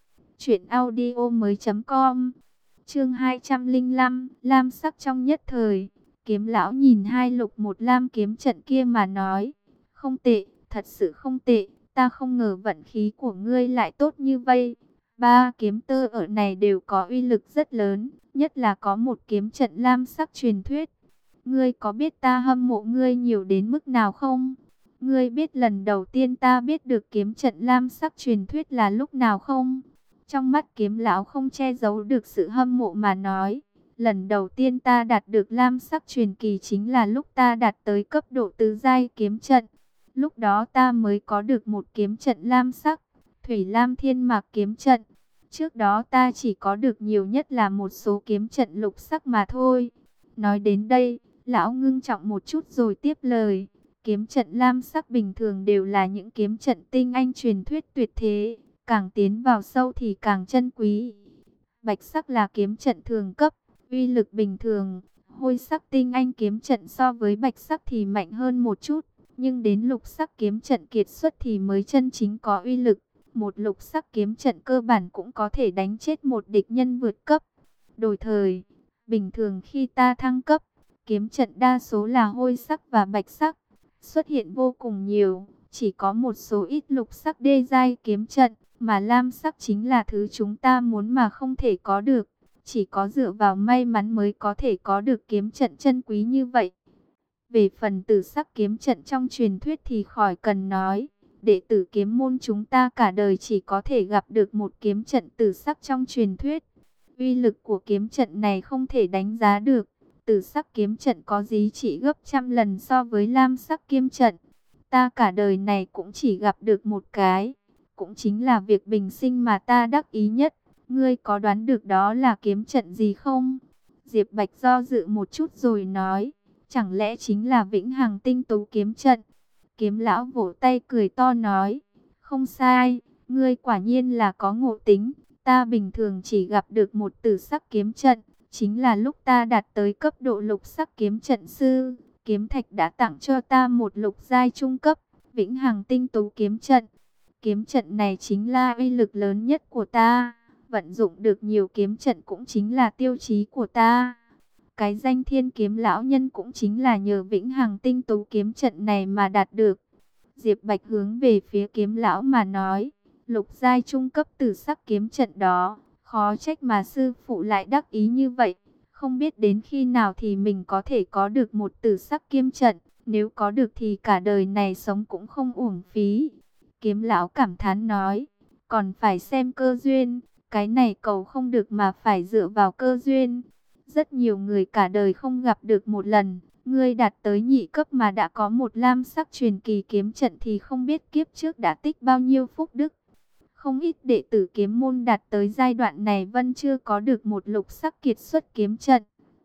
truyệnaudiomoi.com. Chương 205, lam sắc trong nhất thời. Kiếm lão nhìn hai lục một lam kiếm trận kia mà nói, không tệ, thật sự không tệ, Ta không ngờ vận khí của ngươi lại tốt như vậy. Ba kiếm tơ ở này đều có uy lực rất lớn, nhất là có một kiếm trận lam sắc truyền thuyết. Ngươi có biết ta hâm mộ ngươi nhiều đến mức nào không? Ngươi biết lần đầu tiên ta biết được kiếm trận lam sắc truyền thuyết là lúc nào không? Trong mắt kiếm lão không che giấu được sự hâm mộ mà nói. Lần đầu tiên ta đạt được lam sắc truyền kỳ chính là lúc ta đạt tới cấp độ tứ giai kiếm trận. Lúc đó ta mới có được một kiếm trận lam sắc, Thủy Lam Thiên Mạc kiếm trận. Trước đó ta chỉ có được nhiều nhất là một số kiếm trận lục sắc mà thôi. Nói đến đây, lão ngưng trọng một chút rồi tiếp lời. Kiếm trận lam sắc bình thường đều là những kiếm trận tinh anh truyền thuyết tuyệt thế, càng tiến vào sâu thì càng chân quý. Bạch sắc là kiếm trận thường cấp, uy lực bình thường. Hôi sắc tinh anh kiếm trận so với bạch sắc thì mạnh hơn một chút, nhưng đến lục sắc kiếm trận kiệt xuất thì mới chân chính có uy lực. Một lục sắc kiếm trận cơ bản cũng có thể đánh chết một địch nhân vượt cấp. Đổi thời, bình thường khi ta thăng cấp, kiếm trận đa số là hôi sắc và bạch sắc, xuất hiện vô cùng nhiều. Chỉ có một số ít lục sắc đê giai kiếm trận, mà lam sắc chính là thứ chúng ta muốn mà không thể có được. Chỉ có dựa vào may mắn mới có thể có được kiếm trận chân quý như vậy. Về phần tử sắc kiếm trận trong truyền thuyết thì khỏi cần nói. Đệ tử kiếm môn chúng ta cả đời chỉ có thể gặp được một kiếm trận tử sắc trong truyền thuyết. Uy lực của kiếm trận này không thể đánh giá được. Tử sắc kiếm trận có giá trị gấp trăm lần so với lam sắc kiếm trận. Ta cả đời này cũng chỉ gặp được một cái. Cũng chính là việc bình sinh mà ta đắc ý nhất. Ngươi có đoán được đó là kiếm trận gì không? Diệp Bạch do dự một chút rồi nói. Chẳng lẽ chính là Vĩnh Hằng Tinh Tú kiếm trận? Kiếm lão vỗ tay cười to nói. Không sai, ngươi quả nhiên là có ngộ tính. Ta bình thường chỉ gặp được một tử sắc kiếm trận. Chính là lúc ta đạt tới cấp độ lục sắc kiếm trận sư. Kiếm thạch đã tặng cho ta một lục giai trung cấp, Vĩnh Hằng Tinh Tú kiếm trận. Kiếm trận này chính là uy lực lớn nhất của ta. Vận dụng được nhiều kiếm trận cũng chính là tiêu chí của ta. Cái danh Thiên Kiếm lão nhân cũng chính là nhờ Vĩnh Hằng Tinh Tú kiếm trận này mà đạt được. Diệp Bạch hướng về phía kiếm lão mà nói, lục giai trung cấp tử sắc kiếm trận đó, khó trách mà sư phụ lại đắc ý như vậy. Không biết đến khi nào thì mình có thể có được một tử sắc kiếm trận, nếu có được thì cả đời này sống cũng không uổng phí. Kiếm lão cảm thán nói, còn phải xem cơ duyên, cái này cầu không được mà phải dựa vào cơ duyên. Rất nhiều người cả đời không gặp được một lần, ngươi đạt tới nhị cấp mà đã có một lam sắc truyền kỳ kiếm trận thì không biết kiếp trước đã tích bao nhiêu phúc đức. Không ít đệ tử kiếm môn đạt tới giai đoạn này vẫn chưa có được một lục sắc kiệt xuất kiếm trận.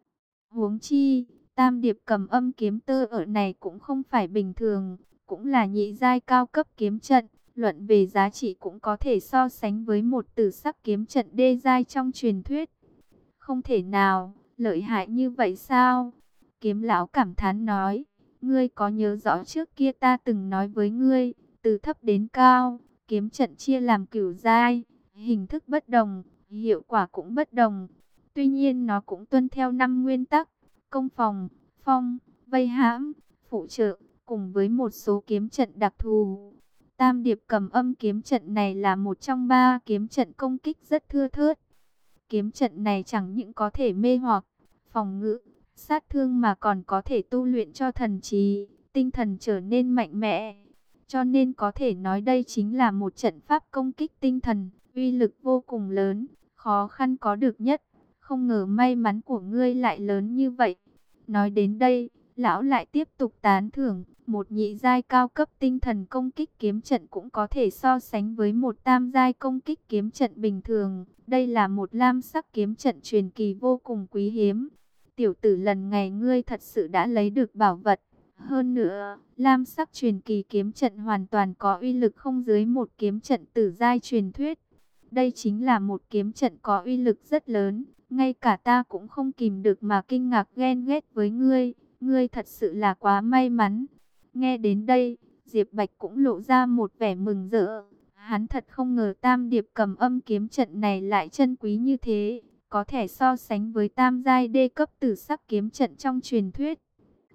Huống chi, tam điệp cầm âm kiếm tơ ở này cũng không phải bình thường, cũng là nhị giai cao cấp kiếm trận. Luận về giá trị cũng có thể so sánh với một tử sắc kiếm trận đê giai trong truyền thuyết. Không thể nào, lợi hại như vậy sao? Kiếm lão cảm thán nói, ngươi có nhớ rõ trước kia ta từng nói với ngươi, từ thấp đến cao, kiếm trận chia làm cửu giai, hình thức bất đồng, hiệu quả cũng bất đồng. Tuy nhiên nó cũng tuân theo 5 nguyên tắc, công phòng, phong, vây hãm, phụ trợ, cùng với một số kiếm trận đặc thù. Tam điệp cầm âm kiếm trận này là một trong 3 kiếm trận công kích rất thưa thớt. Kiếm trận này chẳng những có thể mê hoặc, phòng ngự, sát thương mà còn có thể tu luyện cho thần trí, tinh thần trở nên mạnh mẽ. Cho nên có thể nói đây chính là một trận pháp công kích tinh thần, uy lực vô cùng lớn, khó khăn có được nhất. Không ngờ may mắn của ngươi lại lớn như vậy. Nói đến đây, lão lại tiếp tục tán thưởng, một nhị giai cao cấp tinh thần công kích kiếm trận cũng có thể so sánh với một tam giai công kích kiếm trận bình thường. Đây là một lam sắc kiếm trận truyền kỳ vô cùng quý hiếm. Tiểu tử, lần này ngươi thật sự đã lấy được bảo vật. Hơn nữa, lam sắc truyền kỳ kiếm trận hoàn toàn có uy lực không dưới một kiếm trận tử giai truyền thuyết. Đây chính là một kiếm trận có uy lực rất lớn. Ngay cả ta cũng không kìm được mà kinh ngạc ghen ghét với ngươi. Ngươi thật sự là quá may mắn. Nghe đến đây, Diệp Bạch cũng lộ ra một vẻ mừng rỡ. Hắn thật không ngờ tam điệp cầm âm kiếm trận này lại chân quý như thế. Có thể so sánh với tam giai đê cấp tử sắc kiếm trận trong truyền thuyết.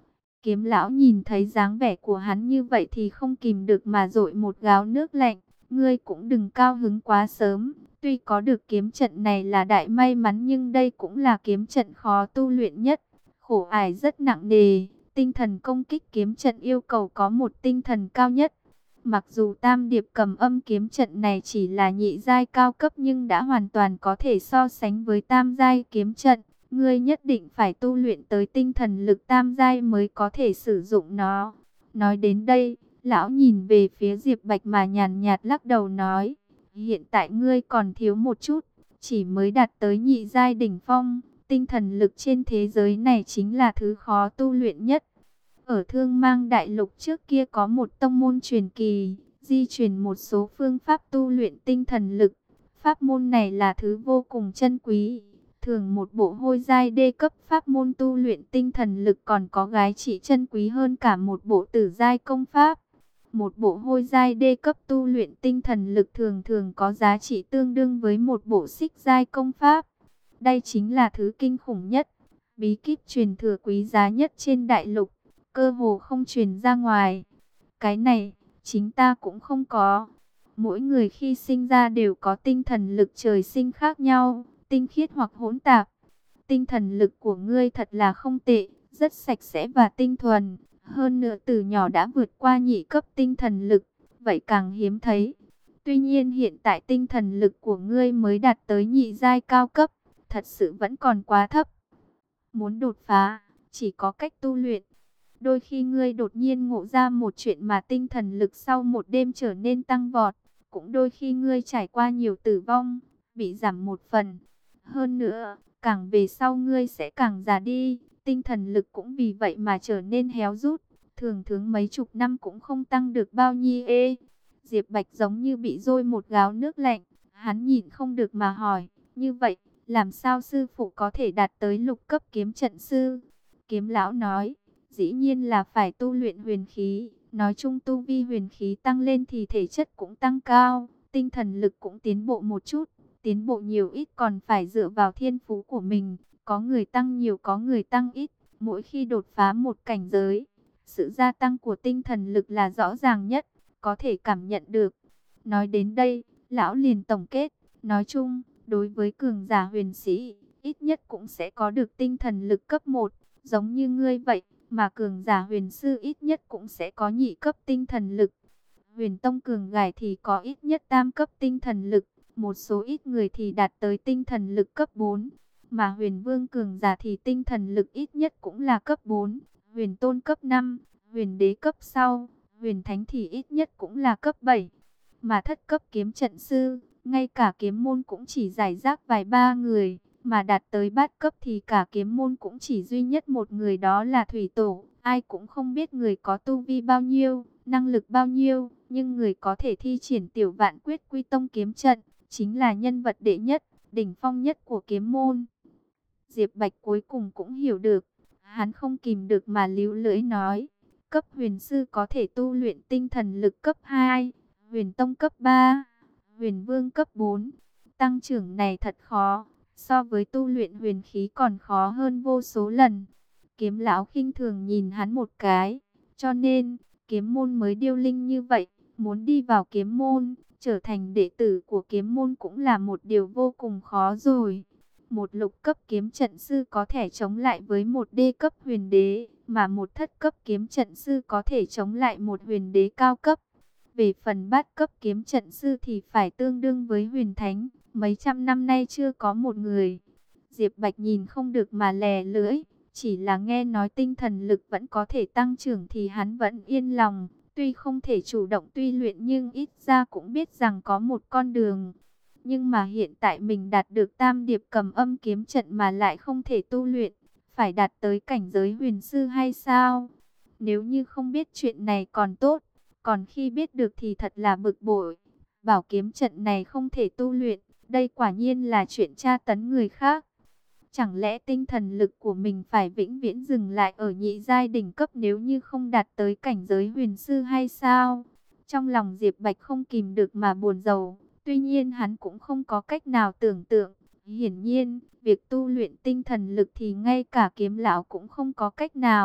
Kiếm lão nhìn thấy dáng vẻ của hắn như vậy thì không kìm được mà dội một gáo nước lạnh. Ngươi cũng đừng cao hứng quá sớm. Tuy có được kiếm trận này là đại may mắn nhưng đây cũng là kiếm trận khó tu luyện nhất. Khổ ải rất nặng nề. Tinh thần công kích kiếm trận yêu cầu có một tinh thần cao nhất. Mặc dù tam điệp cầm âm kiếm trận này chỉ là nhị giai cao cấp nhưng đã hoàn toàn có thể so sánh với tam giai kiếm trận. Ngươi nhất định phải tu luyện tới tinh thần lực tam giai mới có thể sử dụng nó. Nói đến đây, lão nhìn về phía Diệp Bạch mà nhàn nhạt lắc đầu nói. Hiện tại ngươi còn thiếu một chút, chỉ mới đạt tới nhị giai đỉnh phong. Tinh thần lực trên thế giới này chính là thứ khó tu luyện nhất. Ở Thương Mang Đại Lục trước kia có một tông môn truyền kỳ, di truyền một số phương pháp tu luyện tinh thần lực. Pháp môn này là thứ vô cùng chân quý. Thường một bộ hôi giai đê cấp pháp môn tu luyện tinh thần lực còn có gái trị chân quý hơn cả một bộ tử giai công pháp. Một bộ hôi giai đê cấp tu luyện tinh thần lực thường thường có giá trị tương đương với một bộ xích giai công pháp. Đây chính là thứ kinh khủng nhất, bí kíp truyền thừa quý giá nhất trên đại lục, cơ hồ không truyền ra ngoài. Cái này, chính ta cũng không có. Mỗi người khi sinh ra đều có tinh thần lực trời sinh khác nhau, tinh khiết hoặc hỗn tạp. Tinh thần lực của ngươi thật là không tệ, rất sạch sẽ và tinh thuần. Hơn nữa từ nhỏ đã vượt qua nhị cấp tinh thần lực, vậy càng hiếm thấy. Tuy nhiên hiện tại tinh thần lực của ngươi mới đạt tới nhị giai cao cấp, thật sự vẫn còn quá thấp. Muốn đột phá, chỉ có cách tu luyện. Đôi khi ngươi đột nhiên ngộ ra một chuyện mà tinh thần lực sau một đêm trở nên tăng vọt. Cũng đôi khi ngươi trải qua nhiều tử vong, bị giảm một phần. Hơn nữa, càng về sau ngươi sẽ càng già đi, tinh thần lực cũng vì vậy mà trở nên héo rút. Thường thường mấy chục năm cũng không tăng được bao nhiêu. Diệp Bạch giống như bị dôi một gáo nước lạnh. Hắn nhìn không được mà hỏi, như vậy, làm sao sư phụ có thể đạt tới lục cấp kiếm trận sư? Kiếm lão nói, dĩ nhiên là phải tu luyện huyền khí. Nói chung tu vi huyền khí tăng lên thì thể chất cũng tăng cao, tinh thần lực cũng tiến bộ một chút. Tiến bộ nhiều ít còn phải dựa vào thiên phú của mình. Có người tăng nhiều có người tăng ít. Mỗi khi đột phá một cảnh giới, sự gia tăng của tinh thần lực là rõ ràng nhất, có thể cảm nhận được. Nói đến đây, lão liền tổng kết, nói chung, đối với cường giả huyền sĩ, ít nhất cũng sẽ có được tinh thần lực cấp 1, giống như ngươi vậy, mà cường giả huyền sư ít nhất cũng sẽ có nhị cấp tinh thần lực. Huyền tông cường gài thì có ít nhất tam cấp tinh thần lực, một số ít người thì đạt tới tinh thần lực cấp 4, mà huyền vương cường giả thì tinh thần lực ít nhất cũng là cấp 4, huyền tôn cấp 5, huyền đế cấp sau, huyền thánh thì ít nhất cũng là cấp 7. Mà thất cấp kiếm trận sư, ngay cả kiếm môn cũng chỉ giải rác vài ba người, mà đạt tới bát cấp thì cả kiếm môn cũng chỉ duy nhất một người, đó là Thủy Tổ. Ai cũng không biết người có tu vi bao nhiêu, năng lực bao nhiêu, nhưng người có thể thi triển Tiểu Vạn Quyết Quy Tông kiếm trận, chính là nhân vật đệ nhất, đỉnh phong nhất của kiếm môn. Diệp Bạch cuối cùng cũng hiểu được, hắn không kìm được mà líu lưỡi nói, cấp huyền sư có thể tu luyện tinh thần lực cấp 2, huyền tông cấp 3, huyền vương cấp 4. Tăng trưởng này thật khó, so với tu luyện huyền khí còn khó hơn vô số lần. Kiếm lão khinh thường nhìn hắn một cái, cho nên kiếm môn mới điêu linh như vậy. Muốn đi vào kiếm môn, trở thành đệ tử của kiếm môn cũng là một điều vô cùng khó rồi. Một lục cấp kiếm trận sư có thể chống lại với một đê cấp huyền đế, mà một thất cấp kiếm trận sư có thể chống lại một huyền đế cao cấp. Về phần bát cấp kiếm trận sư thì phải tương đương với huyền thánh, mấy trăm năm nay chưa có một người. Diệp Bạch nhìn không được mà lè lưỡi, chỉ là nghe nói tinh thần lực vẫn có thể tăng trưởng thì hắn vẫn yên lòng. Tuy không thể chủ động tuy luyện nhưng ít ra cũng biết rằng có một con đường. Nhưng mà hiện tại mình đạt được tam điệp cầm âm kiếm trận mà lại không thể tu luyện, phải đạt tới cảnh giới huyền sư hay sao? Nếu như không biết chuyện này còn tốt, còn khi biết được thì thật là bực bội. Bảo kiếm trận này không thể tu luyện, đây quả nhiên là chuyện tra tấn người khác. Chẳng lẽ tinh thần lực của mình phải vĩnh viễn dừng lại ở nhị giai đỉnh cấp nếu như không đạt tới cảnh giới huyền sư hay sao? Trong lòng Diệp Bạch không kìm được mà buồn rầu. Tuy nhiên hắn cũng không có cách nào tưởng tượng. Hiển nhiên, việc tu luyện tinh thần lực thì ngay cả kiếm lão cũng không có cách nào.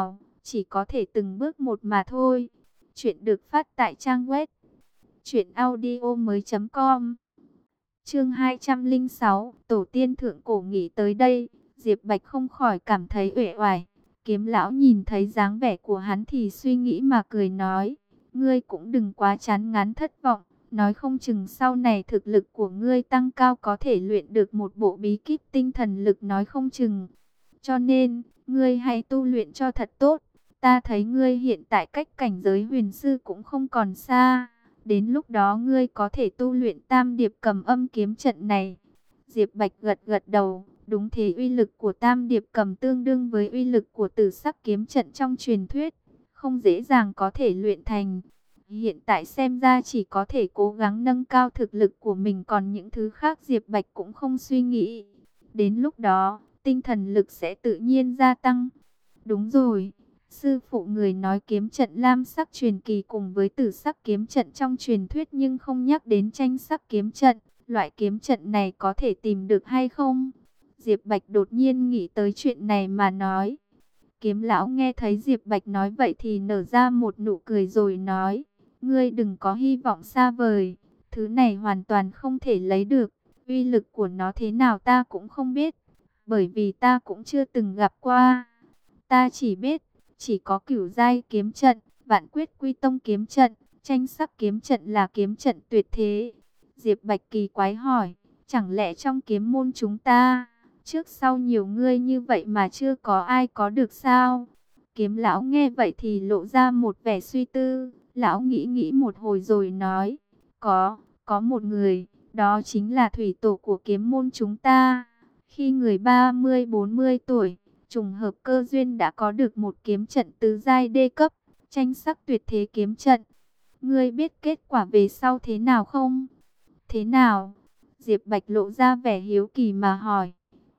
chỉ có thể từng bước một mà thôi. Chuyện được phát tại trang web truyệnaudiomoi.com. Chương 206, tổ tiên thượng cổ nghĩ tới đây, Diệp Bạch không khỏi cảm thấy uể oải. Kiếm lão nhìn thấy dáng vẻ của hắn thì suy nghĩ mà cười nói, ngươi cũng đừng quá chán ngán thất vọng, nói không chừng sau này thực lực của ngươi tăng cao có thể luyện được một bộ bí kíp tinh thần lực nói không chừng. Cho nên, ngươi hãy tu luyện cho thật tốt, ta thấy ngươi hiện tại cách cảnh giới huyền sư cũng không còn xa. Đến lúc đó ngươi có thể tu luyện tam điệp cầm âm kiếm trận này. Diệp Bạch gật gật đầu, đúng thế, uy lực của tam điệp cầm tương đương với uy lực của tử sắc kiếm trận trong truyền thuyết, không dễ dàng có thể luyện thành. Hiện tại xem ra chỉ có thể cố gắng nâng cao thực lực của mình, còn những thứ khác Diệp Bạch cũng không suy nghĩ. Đến lúc đó, tinh thần lực sẽ tự nhiên gia tăng. Đúng rồi. Sư phụ người nói kiếm trận lam sắc truyền kỳ cùng với tử sắc kiếm trận trong truyền thuyết nhưng không nhắc đến tranh sắc kiếm trận. Loại kiếm trận này có thể tìm được hay không? Diệp Bạch đột nhiên nghĩ tới chuyện này mà nói. Kiếm lão nghe thấy Diệp Bạch nói vậy thì nở ra một nụ cười rồi nói, ngươi đừng có hy vọng xa vời, thứ này hoàn toàn không thể lấy được, uy lực của nó thế nào ta cũng không biết, bởi vì ta cũng chưa từng gặp qua. Ta chỉ biết, chỉ có cửu giai kiếm trận, vạn quyết quy tông kiếm trận, tranh sắc kiếm trận là kiếm trận tuyệt thế. Diệp Bạch kỳ quái hỏi, chẳng lẽ trong kiếm môn chúng ta, trước sau nhiều ngươi như vậy mà chưa có ai có được sao? Kiếm lão nghe vậy thì lộ ra một vẻ suy tư, lão nghĩ nghĩ một hồi rồi nói, có một người, đó chính là thủy tổ của kiếm môn chúng ta. Khi người 30-40 tuổi, trùng hợp cơ duyên đã có được một kiếm trận tứ giai đê cấp, tranh sắc tuyệt thế kiếm trận. Ngươi biết kết quả về sau thế nào không? Thế nào? Diệp Bạch lộ ra vẻ hiếu kỳ mà hỏi.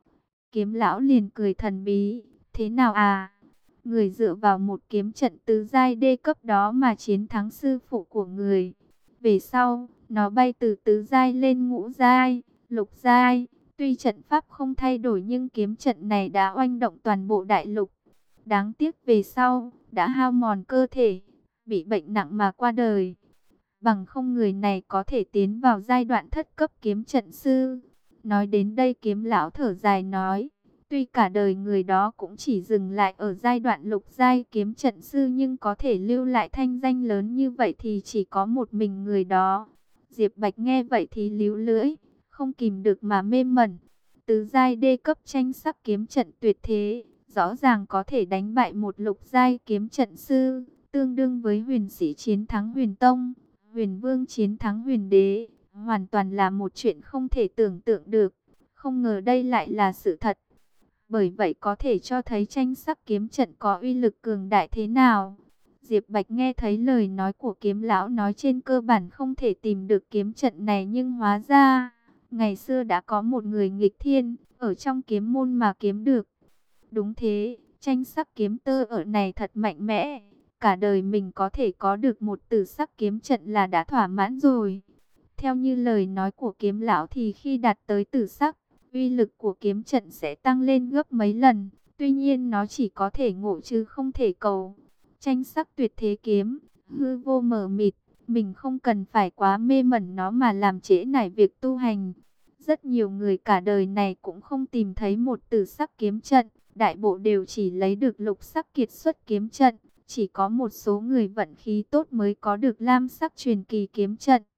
Kiếm lão liền cười thần bí. Thế nào à? Người dựa vào một kiếm trận tứ giai đê cấp đó mà chiến thắng sư phụ của người. Về sau, nó bay từ tứ giai lên ngũ giai, lục giai. Tuy trận pháp không thay đổi nhưng kiếm trận này đã oanh động toàn bộ đại lục. Đáng tiếc về sau, đã hao mòn cơ thể, bị bệnh nặng mà qua đời. Bằng không người này có thể tiến vào giai đoạn thất cấp kiếm trận sư. Nói đến đây kiếm lão thở dài nói, tuy cả đời người đó cũng chỉ dừng lại ở giai đoạn lục giai kiếm trận sư nhưng có thể lưu lại thanh danh lớn như vậy thì chỉ có một mình người đó. Diệp Bạch nghe vậy thì líu lưỡi, không kìm được mà mê mẩn. Tứ giai đê cấp tranh sắc kiếm trận tuyệt thế, rõ ràng có thể đánh bại một lục giai kiếm trận sư, tương đương với huyền sĩ chiến thắng huyền tông, huyền vương chiến thắng huyền đế, hoàn toàn là một chuyện không thể tưởng tượng được. Không ngờ đây lại là sự thật. Bởi vậy có thể cho thấy tranh sắc kiếm trận có uy lực cường đại thế nào. Diệp Bạch nghe thấy lời nói của kiếm lão nói trên cơ bản không thể tìm được kiếm trận này, nhưng hóa ra ngày xưa đã có một người nghịch thiên ở trong kiếm môn mà kiếm được. Đúng thế, tranh sắc kiếm tơ ở này thật mạnh mẽ. Cả đời mình có thể có được một tử sắc kiếm trận là đã thỏa mãn rồi. Theo như lời nói của kiếm lão thì khi đạt tới tử sắc, uy lực của kiếm trận sẽ tăng lên gấp mấy lần. Tuy nhiên nó chỉ có thể ngộ chứ không thể cầu. Tranh sắc tuyệt thế kiếm, hư vô mờ mịt, mình không cần phải quá mê mẩn nó mà làm trễ nải việc tu hành. Rất nhiều người cả đời này cũng không tìm thấy một tử sắc kiếm trận, đại bộ đều chỉ lấy được lục sắc kiệt xuất kiếm trận. Chỉ có một số người vận khí tốt mới có được lam sắc truyền kỳ kiếm trận.